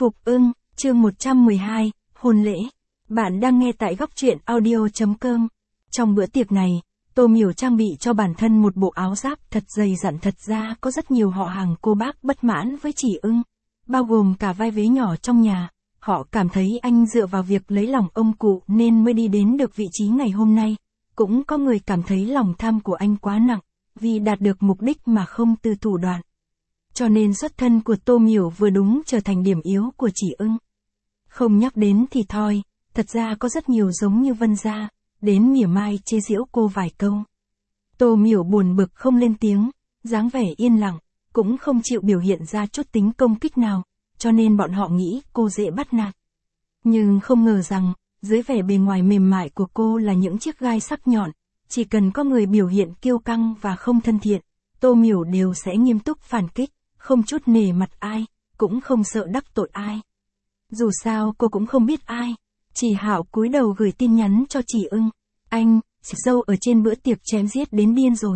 Phục ưng, chương 112, hôn lễ. Bạn đang nghe tại góc truyện audio.com. Trong bữa tiệc này, Tô Miểu trang bị cho bản thân một bộ áo giáp thật dày dặn, thật ra có rất nhiều họ hàng cô bác bất mãn với Chỉ Ưng, bao gồm cả vai vế nhỏ trong nhà. Họ cảm thấy anh dựa vào việc lấy lòng ông cụ nên mới đi đến được vị trí ngày hôm nay. Cũng có người cảm thấy lòng tham của anh quá nặng, vì đạt được mục đích mà không từ thủ đoạn. Cho nên xuất thân của Tô Miểu vừa đúng trở thành điểm yếu của Chỉ Ưng. Không nhắc đến thì thôi, thật ra có rất nhiều giống như Vân gia, đến mỉa mai chê giễu cô vài câu. Tô Miểu buồn bực không lên tiếng, dáng vẻ yên lặng, cũng không chịu biểu hiện ra chút tính công kích nào, cho nên bọn họ nghĩ cô dễ bắt nạt. Nhưng không ngờ rằng, dưới vẻ bề ngoài mềm mại của cô là những chiếc gai sắc nhọn, chỉ cần có người biểu hiện kiêu căng và không thân thiện, Tô Miểu đều sẽ nghiêm túc phản kích, không chút nể mặt ai, cũng không sợ đắc tội ai. Dù sao cô cũng không biết ai, Chỉ Hạo cúi đầu gửi tin nhắn cho Chỉ Ưng. Anh, chị dâu ở trên bữa tiệc chém giết đến điên rồi,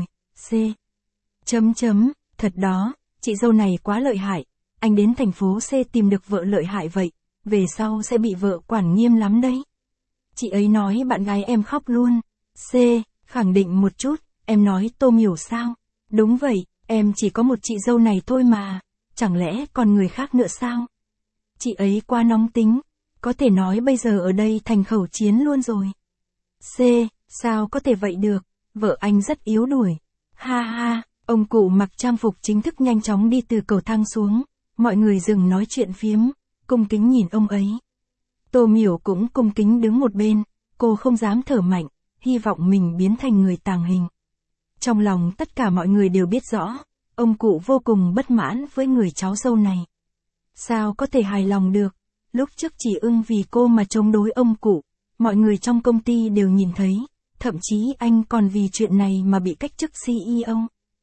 thật đó, chị dâu này quá lợi hại, anh đến thành phố C tìm được vợ lợi hại vậy, về sau sẽ bị vợ quản nghiêm lắm đấy. Chị ấy nói bạn gái em khóc luôn. Khẳng định một chút, em nói Tô Miểu sao? Đúng vậy, em chỉ có một chị dâu này thôi mà, chẳng lẽ còn người khác nữa sao? Chị ấy quá nóng tính, có thể nói bây giờ ở đây thành khẩu chiến luôn rồi. Sao có thể vậy được, vợ anh rất yếu đuổi. Ha ha, ông cụ mặc trang phục chính thức nhanh chóng đi từ cầu thang xuống, mọi người dừng nói chuyện phiếm, cung kính nhìn ông ấy. Tô Miểu cũng cung kính đứng một bên, cô không dám thở mạnh, hy vọng mình biến thành người tàng hình. Trong lòng tất cả mọi người đều biết rõ, ông cụ vô cùng bất mãn với người cháu dâu này. Sao có thể hài lòng được, lúc trước Chỉ Ưng vì cô mà chống đối ông cụ, mọi người trong công ty đều nhìn thấy, thậm chí anh còn vì chuyện này mà bị cách chức CEO.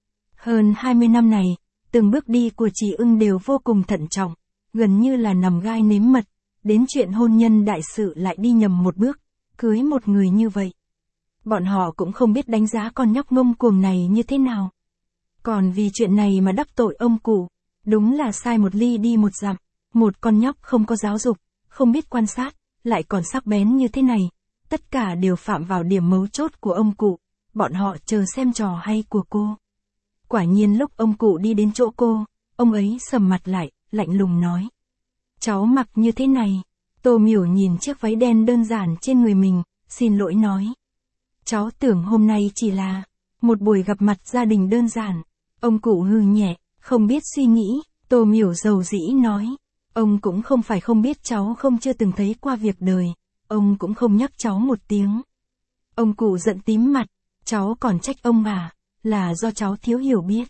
Hơn 20 năm này, từng bước đi của Chỉ Ưng đều vô cùng thận trọng, gần như là nằm gai nếm mật, đến chuyện hôn nhân đại sự lại đi nhầm một bước, cưới một người như vậy. Bọn họ cũng không biết đánh giá con nhóc ngông cuồng này như thế nào. Còn vì chuyện này mà đắc tội ông cụ, đúng là sai một ly đi một dặm. Một con nhóc không có giáo dục, không biết quan sát, lại còn sắc bén như thế này, tất cả đều phạm vào điểm mấu chốt của ông cụ, bọn họ chờ xem trò hay của cô. Quả nhiên lúc ông cụ đi đến chỗ cô, ông ấy sầm mặt lại, lạnh lùng nói. Cháu mặc như thế này. Tô Miểu nhìn chiếc váy đen đơn giản trên người mình, xin lỗi nói. Cháu tưởng hôm nay chỉ là một buổi gặp mặt gia đình đơn giản. Ông cụ hừ nhẹ, không biết suy nghĩ. Tô Miểu dầu dĩ nói. Ông cũng không phải không biết cháu không chưa từng thấy qua việc đời, ông cũng không nhắc cháu một tiếng. Ông cụ giận tím mặt, cháu còn trách ông à, là do cháu thiếu hiểu biết.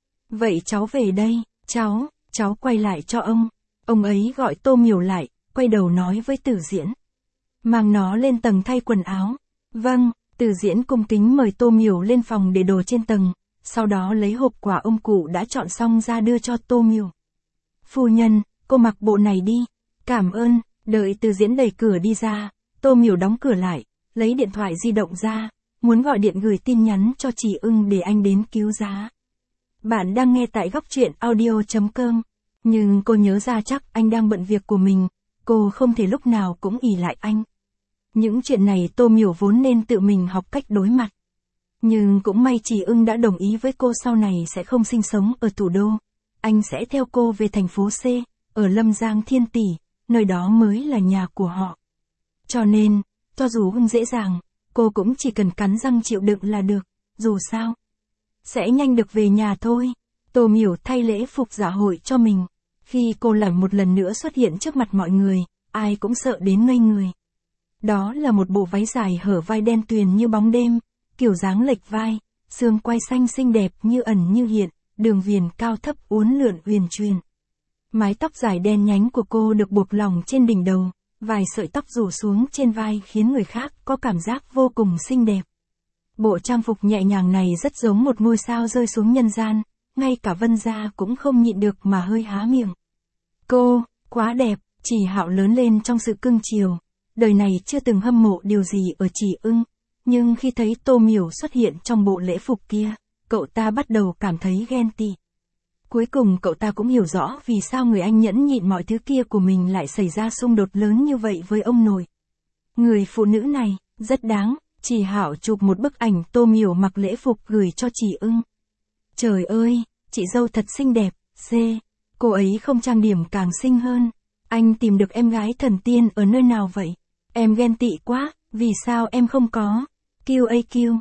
Vậy cháu về đây, cháu quay lại cho ông. Ông ấy gọi Tô Miểu lại, quay đầu nói với Tử Diễn. Mang nó lên tầng thay quần áo. Vâng, Tử Diễn cung kính mời Tô Miểu lên phòng để đồ trên tầng, sau đó lấy hộp quà ông cụ đã chọn xong ra đưa cho Tô Miểu. Phu nhân, cô mặc bộ này đi. Cảm ơn. Đợi Tử Diễn đẩy cửa đi ra, Tô Miểu đóng cửa lại, lấy điện thoại di động ra, muốn gọi điện gửi tin nhắn cho Chỉ Ưng để anh đến cứu giá. Bạn đang nghe tại góc truyện audio.com. Nhưng cô nhớ ra chắc anh đang bận việc của mình, cô không thể lúc nào cũng ỷ lại anh. Những chuyện này Tô Miểu vốn nên tự mình học cách đối mặt. Nhưng cũng may Chỉ Ưng đã đồng ý với cô sau này sẽ không sinh sống ở thủ đô. Anh sẽ theo cô về thành phố C, ở Lâm Giang Thiên Tỷ, nơi đó mới là nhà của họ. Cho nên, cho dù không dễ dàng, cô cũng chỉ cần cắn răng chịu đựng là được, dù sao. Sẽ nhanh được về nhà thôi. Tô Miểu thay lễ phục dạ hội cho mình. Khi cô lại một lần nữa xuất hiện trước mặt mọi người, ai cũng sợ đến ngây người. Đó là một bộ váy dài hở vai đen tuyền như bóng đêm, kiểu dáng lệch vai, xương quai xanh xinh đẹp như ẩn như hiện, đường viền cao thấp uốn lượn uyển chuyển. Mái tóc dài đen nhánh của cô được buộc lỏng trên đỉnh đầu, vài sợi tóc rủ xuống trên vai khiến người khác có cảm giác vô cùng xinh đẹp. Bộ trang phục nhẹ nhàng này rất giống một ngôi sao rơi xuống nhân gian, ngay cả Vân gia cũng không nhịn được mà hơi há miệng. Cô, quá đẹp. Chỉ Hạo lớn lên trong sự cưng chiều, đời này chưa từng hâm mộ điều gì ở Chỉ Ưng, nhưng khi thấy Tô Miểu xuất hiện trong bộ lễ phục kia, cậu ta bắt đầu cảm thấy ghen tị. Cuối cùng cậu ta cũng hiểu rõ vì sao người anh nhẫn nhịn mọi thứ kia của mình lại xảy ra xung đột lớn như vậy với ông nội. Người phụ nữ này, rất đáng, chị Hạo chụp một bức ảnh Tô Miểu mặc lễ phục gửi cho chị Ưng. Trời ơi, chị dâu thật xinh đẹp, cô ấy không trang điểm càng xinh hơn. Anh tìm được em gái thần tiên ở nơi nào vậy? Em ghen tị quá, vì sao em không có? QAQ,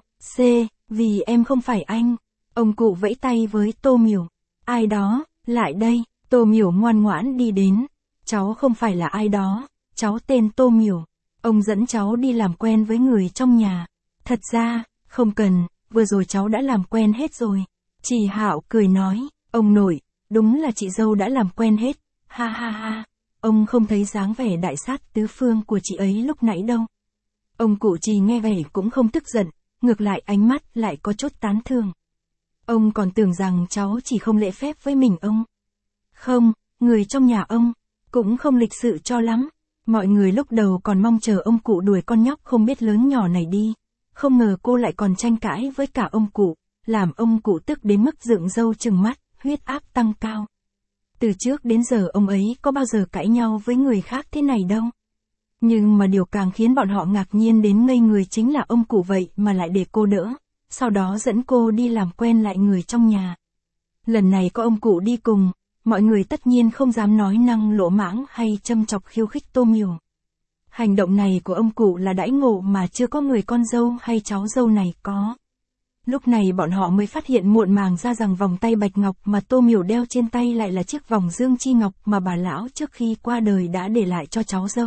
vì em không phải anh. Ông cụ vẫy tay với Tô Miểu. Ai đó, lại đây, Tô Miểu ngoan ngoãn đi đến. Cháu không phải là ai đó, cháu tên Tô Miểu. Ông dẫn cháu đi làm quen với người trong nhà. Thật ra, không cần, vừa rồi cháu đã làm quen hết rồi. Chị Hạo cười nói, ông nội, đúng là chị dâu đã làm quen hết, ha ha ha. Ông không thấy dáng vẻ đại sát tứ phương của chị ấy lúc nãy đâu. Ông cụ Trì nghe vậy cũng không tức giận, ngược lại ánh mắt lại có chút tán thưởng. Ông còn tưởng rằng cháu chỉ không lễ phép với mình ông. Không, người trong nhà ông, cũng không lịch sự cho lắm. Mọi người lúc đầu còn mong chờ ông cụ đuổi con nhóc không biết lớn nhỏ này đi. Không ngờ cô lại còn tranh cãi với cả ông cụ, làm ông cụ tức đến mức dựng râu trừng mắt, huyết áp tăng cao. Từ trước đến giờ ông ấy có bao giờ cãi nhau với người khác thế này đâu. Nhưng mà điều càng khiến bọn họ ngạc nhiên đến ngây người chính là ông cụ vậy mà lại để cô đỡ, sau đó dẫn cô đi làm quen lại người trong nhà. Lần này có ông cụ đi cùng, mọi người tất nhiên không dám nói năng lỗ mãng hay châm chọc khiêu khích Tô Miểu. Hành động này của ông cụ là đãi ngộ mà chưa có người con dâu hay cháu dâu này có. Lúc này bọn họ mới phát hiện muộn màng ra rằng vòng tay bạch ngọc mà Tô Miểu đeo trên tay lại là chiếc vòng dương chi ngọc mà bà lão trước khi qua đời đã để lại cho cháu dâu.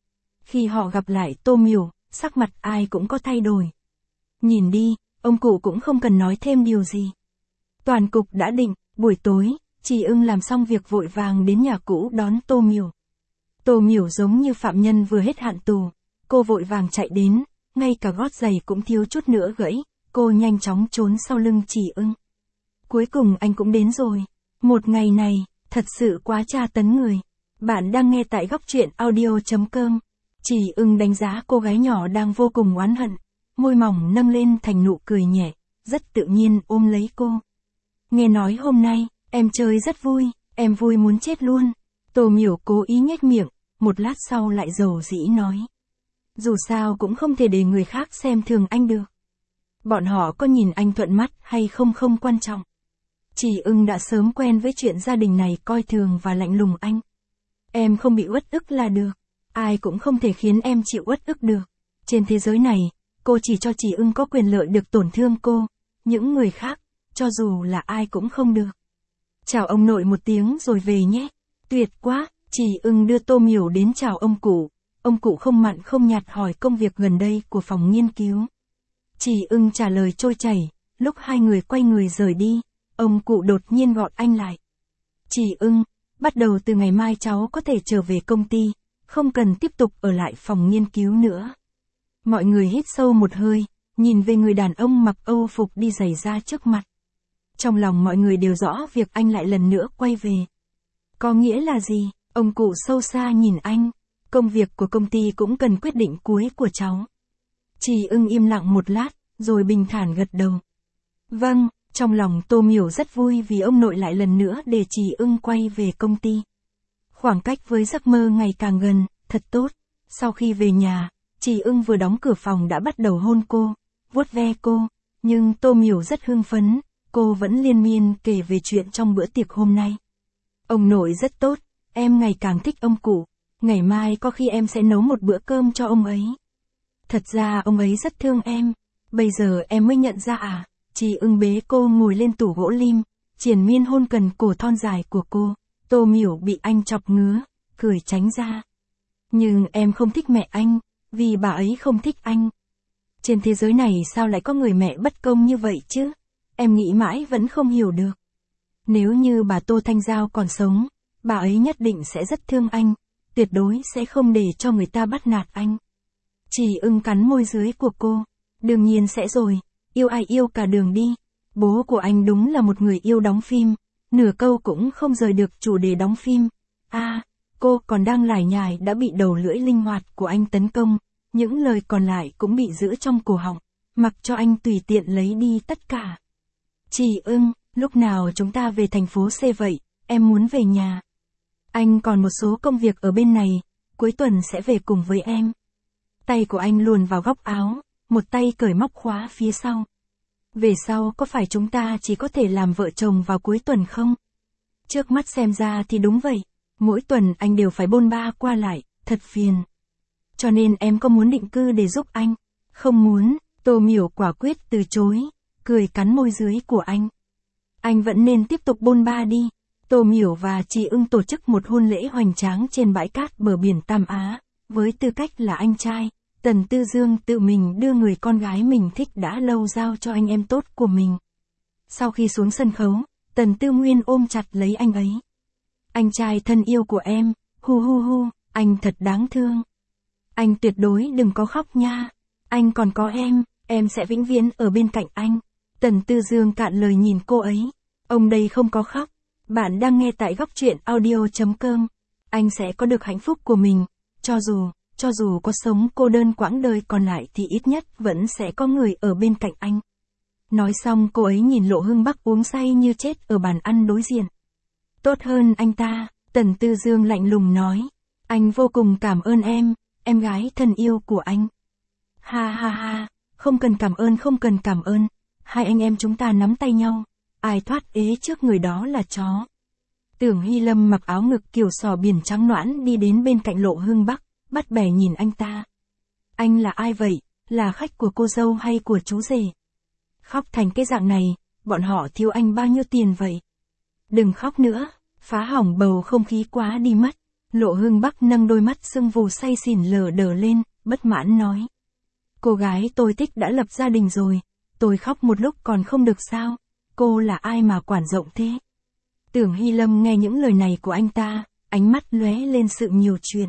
Khi họ gặp lại Tô Miểu, sắc mặt ai cũng có thay đổi. Nhìn đi, ông cụ cũng không cần nói thêm điều gì. Toàn cục đã định, buổi tối, chị Ưng làm xong việc vội vàng đến nhà cũ đón Tô Miểu. Tô Miểu giống như phạm nhân vừa hết hạn tù, cô vội vàng chạy đến, ngay cả gót giày cũng thiếu chút nữa gãy, cô nhanh chóng trốn sau lưng chị Ưng. Cuối cùng anh cũng đến rồi. Một ngày này, thật sự quá tra tấn người. Bạn đang nghe tại góc truyện audio.com. Chị Ưng đánh giá cô gái nhỏ đang vô cùng oán hận, môi mỏng nâng lên thành nụ cười nhẹ, rất tự nhiên ôm lấy cô. Nghe nói hôm nay, em chơi rất vui, em vui muốn chết luôn. Tô Miểu cố ý nhếch miệng, một lát sau lại dầu dĩ nói. Dù sao cũng không thể để người khác xem thường anh được. Bọn họ có nhìn anh thuận mắt hay không không quan trọng. Chị Ưng đã sớm quen với chuyện gia đình này coi thường và lạnh lùng anh. Em không bị uất ức là được. Ai cũng không thể khiến em chịu uất ức được. Trên thế giới này, cô chỉ cho chị Ưng có quyền lợi được tổn thương cô. Những người khác, cho dù là ai cũng không được. Chào ông nội một tiếng rồi về nhé. Tuyệt quá, chị Ưng đưa Tô Miểu đến chào ông cụ. Ông cụ không mặn không nhạt hỏi công việc gần đây của phòng nghiên cứu. Chị Ưng trả lời trôi chảy, lúc hai người quay người rời đi, ông cụ đột nhiên gọi anh lại. Chị Ưng, bắt đầu từ ngày mai cháu có thể trở về công ty, không cần tiếp tục ở lại phòng nghiên cứu nữa. Mọi người hít sâu một hơi, nhìn về người đàn ông mặc Âu phục đi giày ra trước mặt. Trong lòng mọi người đều rõ việc anh lại lần nữa quay về. Có nghĩa là gì? Ông cụ sâu xa nhìn anh, công việc của công ty cũng cần quyết định cuối của cháu. Chị Ưng im lặng một lát, rồi bình thản gật đầu. Vâng, trong lòng Tô Miểu rất vui vì ông nội lại lần nữa để chị Ưng quay về công ty. Khoảng cách với giấc mơ ngày càng gần, thật tốt. Sau khi về nhà, chị Ưng vừa đóng cửa phòng đã bắt đầu hôn cô, vuốt ve cô, nhưng Tô Miểu rất hưng phấn, cô vẫn liên miên kể về chuyện trong bữa tiệc hôm nay. Ông nội rất tốt, em ngày càng thích ông cụ, ngày mai có khi em sẽ nấu một bữa cơm cho ông ấy. Thật ra ông ấy rất thương em, bây giờ em mới nhận ra à. Chị Ưng bế cô ngồi lên tủ gỗ lim, triền miên hôn cần cổ thon dài của cô. Tô Miểu bị anh chọc ngứa, cười tránh ra. Nhưng em không thích mẹ anh, vì bà ấy không thích anh. Trên thế giới này sao lại có người mẹ bất công như vậy chứ? Em nghĩ mãi vẫn không hiểu được. Nếu như bà Tô Thanh Giao còn sống, bà ấy nhất định sẽ rất thương anh, tuyệt đối sẽ không để cho người ta bắt nạt anh. Chị Ưng cắn môi dưới của cô. Đương nhiên sẽ rồi, yêu ai yêu cả đường đi. Bố của anh đúng là một người yêu đóng phim, nửa câu cũng không rời được chủ đề đóng phim. Cô còn đang lải nhải đã bị đầu lưỡi linh hoạt của anh tấn công, những lời còn lại cũng bị giữ trong cổ họng, mặc cho anh tùy tiện lấy đi tất cả. Chị Ưng, Lúc nào chúng ta về thành phố C vậy, em muốn về nhà. Anh còn một số công việc ở bên này, cuối tuần sẽ về cùng với em. Tay của anh luồn vào góc áo, một tay cởi móc khóa phía sau. Về sau có phải chúng ta chỉ có thể làm vợ chồng vào cuối tuần không? Trước mắt xem ra thì đúng vậy. Mỗi tuần anh đều phải bôn ba qua lại, thật phiền. Cho nên em có muốn định cư để giúp anh? Không muốn, Tô Miểu quả quyết từ chối, cười cắn môi dưới của anh. Anh vẫn nên tiếp tục bôn ba đi. Tô Miểu và chị Ưng tổ chức một hôn lễ hoành tráng trên bãi cát bờ biển Tam Á. Với tư cách là anh trai, Tần Tư Dương tự mình đưa người con gái mình thích đã lâu giao cho anh em tốt của mình. Sau khi xuống sân khấu, Tần Tư Nguyên ôm chặt lấy anh ấy. Anh trai thân yêu của em, hu hu hu, anh thật đáng thương. Anh tuyệt đối đừng có khóc nha. Anh còn có em sẽ vĩnh viễn ở bên cạnh anh. Tần Tư Dương cạn lời nhìn cô ấy. Ông đây không có khóc. Bạn đang nghe tại góc truyện audio.com. Anh sẽ có được hạnh phúc của mình. Cho dù có sống cô đơn quãng đời còn lại thì ít nhất vẫn sẽ có người ở bên cạnh anh. Nói xong cô ấy nhìn Lộ Hưng Bắc uống say như chết ở bàn ăn đối diện. Tốt hơn anh ta, Tần Tư Dương lạnh lùng nói. Anh vô cùng cảm ơn em gái thân yêu của anh. Ha ha ha, không cần cảm ơn. Hai anh em chúng ta nắm tay nhau. Ai thoát ế trước người đó là chó. Tưởng Hy Lâm mặc áo ngực kiểu sò biển trắng nõn đi đến bên cạnh Lộ Hưng Bắc, bắt bẻ nhìn anh ta. Anh là ai vậy, là khách của cô dâu hay của chú rể? Khóc thành cái dạng này, bọn họ thiếu anh bao nhiêu tiền vậy? Đừng khóc nữa, phá hỏng bầu không khí quá đi mất. Lộ Hưng Bắc nâng đôi mắt sưng vù say xỉn lờ đờ lên, bất mãn nói. Cô gái tôi thích đã lập gia đình rồi, tôi khóc một lúc còn không được sao? Cô là ai mà quản rộng thế? Tưởng Hy Lâm nghe những lời này của anh ta, ánh mắt lóe lên sự nhiều chuyện.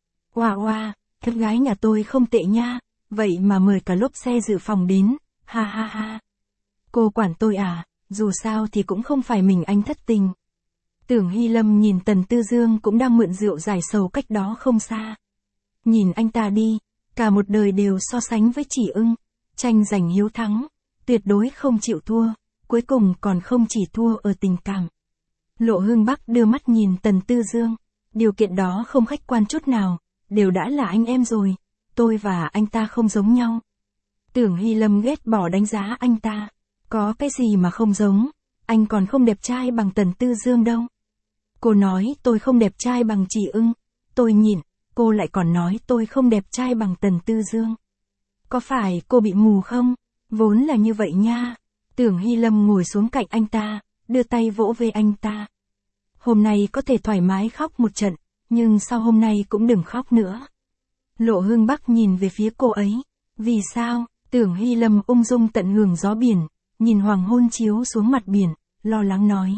Oa, thân gái nhà tôi không tệ nha, vậy mà mời cả lốp xe dự phòng đến, ha ha ha. Cô quản tôi à, dù sao thì cũng không phải mình anh thất tình. Tưởng Hy Lâm nhìn Tần Tư Dương cũng đang mượn rượu giải sầu cách đó không xa. Nhìn anh ta đi, cả một đời đều so sánh với Chỉ Ưng, tranh giành hiếu thắng, tuyệt đối không chịu thua, cuối cùng còn không chỉ thua ở tình cảm. Lộ Hưng Bắc đưa mắt nhìn Tần Tư Dương, điều kiện đó không khách quan chút nào, đều đã là anh em rồi, tôi và anh ta không giống nhau. Tưởng Hy Lâm ghét bỏ đánh giá anh ta, có cái gì mà không giống, anh còn không đẹp trai bằng Tần Tư Dương đâu. Cô nói tôi không đẹp trai bằng Chỉ Ưng, tôi nhịn, cô lại còn nói tôi không đẹp trai bằng Tần Tư Dương. Có phải cô bị mù không? Vốn là như vậy nha. Tưởng Hy Lâm ngồi xuống cạnh anh ta, đưa tay vỗ về anh ta. Hôm nay có thể thoải mái khóc một trận, nhưng sau hôm nay cũng đừng khóc nữa. Lộ Hưng Bắc nhìn về phía cô ấy. Vì sao? Tưởng Hy Lâm ung dung tận hưởng gió biển, nhìn hoàng hôn chiếu xuống mặt biển, lo lắng nói.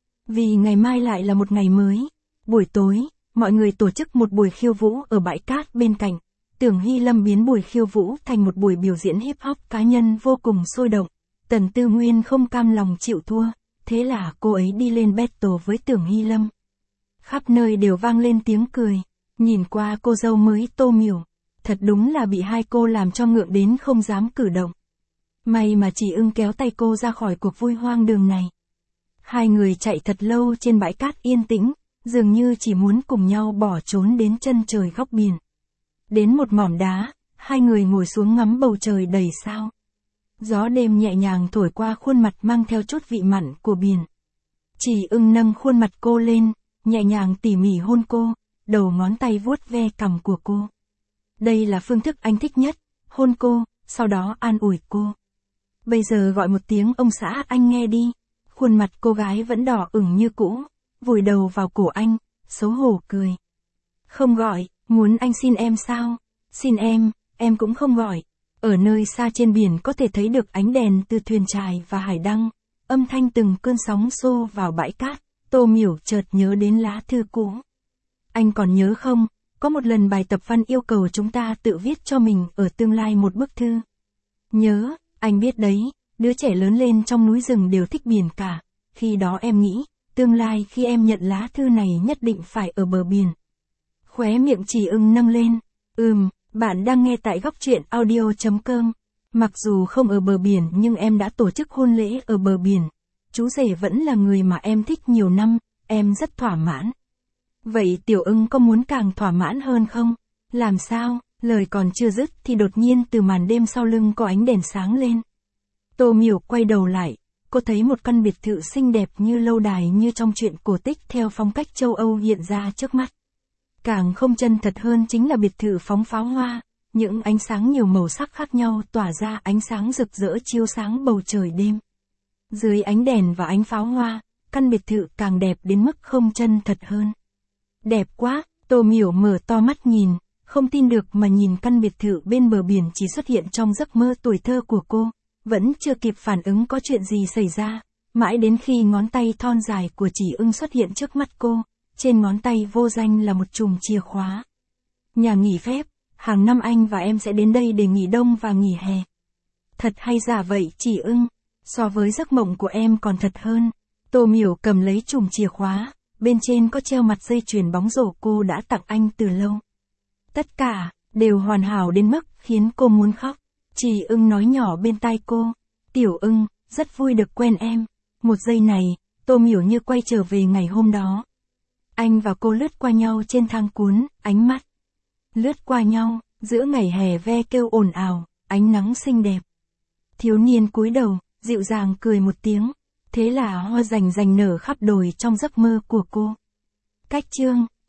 Vì ngày mai lại là một ngày mới. Buổi tối, mọi người tổ chức một buổi khiêu vũ ở bãi cát bên cạnh. Tưởng Hy Lâm biến buổi khiêu vũ thành một buổi biểu diễn hip hop cá nhân vô cùng sôi động. Tần Tư Nguyên không cam lòng chịu thua, thế là cô ấy đi lên battle với Tưởng Hy Lâm. Khắp nơi đều vang lên tiếng cười, nhìn qua cô dâu mới Tô Miểu, thật đúng là bị hai cô làm cho ngượng đến không dám cử động. May mà Chỉ Ưng kéo tay cô ra khỏi cuộc vui hoang đường này. Hai người chạy thật lâu trên bãi cát yên tĩnh, dường như chỉ muốn cùng nhau bỏ trốn đến chân trời góc biển. Đến một mỏm đá, hai người ngồi xuống ngắm bầu trời đầy sao. Gió đêm nhẹ nhàng thổi qua khuôn mặt mang theo chút vị mặn của biển. Chỉ Ưng nâng khuôn mặt cô lên, nhẹ nhàng tỉ mỉ hôn cô, đầu ngón tay vuốt ve cằm của cô. Đây là phương thức anh thích nhất, hôn cô, sau đó an ủi cô. Bây giờ gọi một tiếng ông xã anh nghe đi. Khuôn mặt cô gái vẫn đỏ ửng như cũ, vùi đầu vào cổ anh, xấu hổ cười. Không gọi, muốn anh xin em sao? Xin em cũng không gọi. Ở nơi xa trên biển có thể thấy được ánh đèn từ thuyền chài và hải đăng, âm thanh từng cơn sóng xô vào bãi cát. Tô Miểu chợt nhớ đến lá thư cũ. Anh còn nhớ không, có một lần bài tập văn yêu cầu chúng ta tự viết cho mình ở tương lai một bức thư. Nhớ, anh biết đấy, đứa trẻ lớn lên trong núi rừng đều thích biển cả. Khi đó em nghĩ, tương lai khi em nhận lá thư này nhất định phải ở bờ biển. Khóe miệng Chỉ Ưng nâng lên. Bạn đang nghe tại góc truyện audio.com. Mặc dù không ở bờ biển nhưng em đã tổ chức hôn lễ ở bờ biển. chú rể vẫn là người mà em thích nhiều năm, em rất thỏa mãn. Vậy Tiểu Ưng có muốn càng thỏa mãn hơn không? Làm sao? Lời còn chưa dứt thì đột nhiên từ màn đêm sau lưng có ánh đèn sáng lên. Tô Miểu quay đầu lại, cô thấy một căn biệt thự xinh đẹp như lâu đài như trong truyện cổ tích theo phong cách châu Âu hiện ra trước mắt. Càng không chân thật hơn chính là biệt thự phóng pháo hoa, những ánh sáng nhiều màu sắc khác nhau tỏa ra ánh sáng rực rỡ chiếu sáng bầu trời đêm. Dưới ánh đèn và ánh pháo hoa, căn biệt thự càng đẹp đến mức không chân thật hơn. Đẹp quá, Tô Miểu mở to mắt nhìn, không tin được mà nhìn căn biệt thự bên bờ biển chỉ xuất hiện trong giấc mơ tuổi thơ của cô, vẫn chưa kịp phản ứng có chuyện gì xảy ra, mãi đến khi ngón tay thon dài của Chỉ Ưng xuất hiện trước mắt cô, trên ngón tay vô danh là một chùm chìa khóa. Nhà nghỉ phép, hàng năm anh và em sẽ đến đây để nghỉ đông và nghỉ hè. Thật hay giả vậy Chỉ Ưng, so với giấc mộng của em còn thật hơn. Tô Miểu cầm lấy chùm chìa khóa, bên trên có treo mặt dây chuyền bóng rổ cô đã tặng anh từ lâu. Tất cả, đều hoàn hảo đến mức khiến cô muốn khóc. Chỉ Ưng nói nhỏ bên tai cô, Tiểu Ưng, rất vui được quen em. Một giây này, Tô Miểu như quay trở về ngày hôm đó. Anh và cô lướt qua nhau trên thang cuốn, ánh mắt lướt qua nhau, giữa ngày hè ve kêu ồn ào, ánh nắng xinh đẹp. Thiếu niên cúi đầu, dịu dàng cười một tiếng, thế là hoa rành rành nở khắp đồi trong giấc mơ của cô. Cách chương